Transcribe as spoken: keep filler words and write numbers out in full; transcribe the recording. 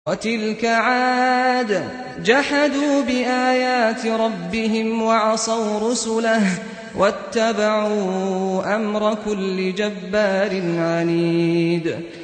وَتِلْكَ عَادٌ ۖ جَحَدُوا بِآيَاتِ رَبِّهِمْ وَعَصَوْا رُسُلَهُ وَاتَّبَعُوا أَمْرَ كُلِّ جَبَّارٍ عَنِيدٍ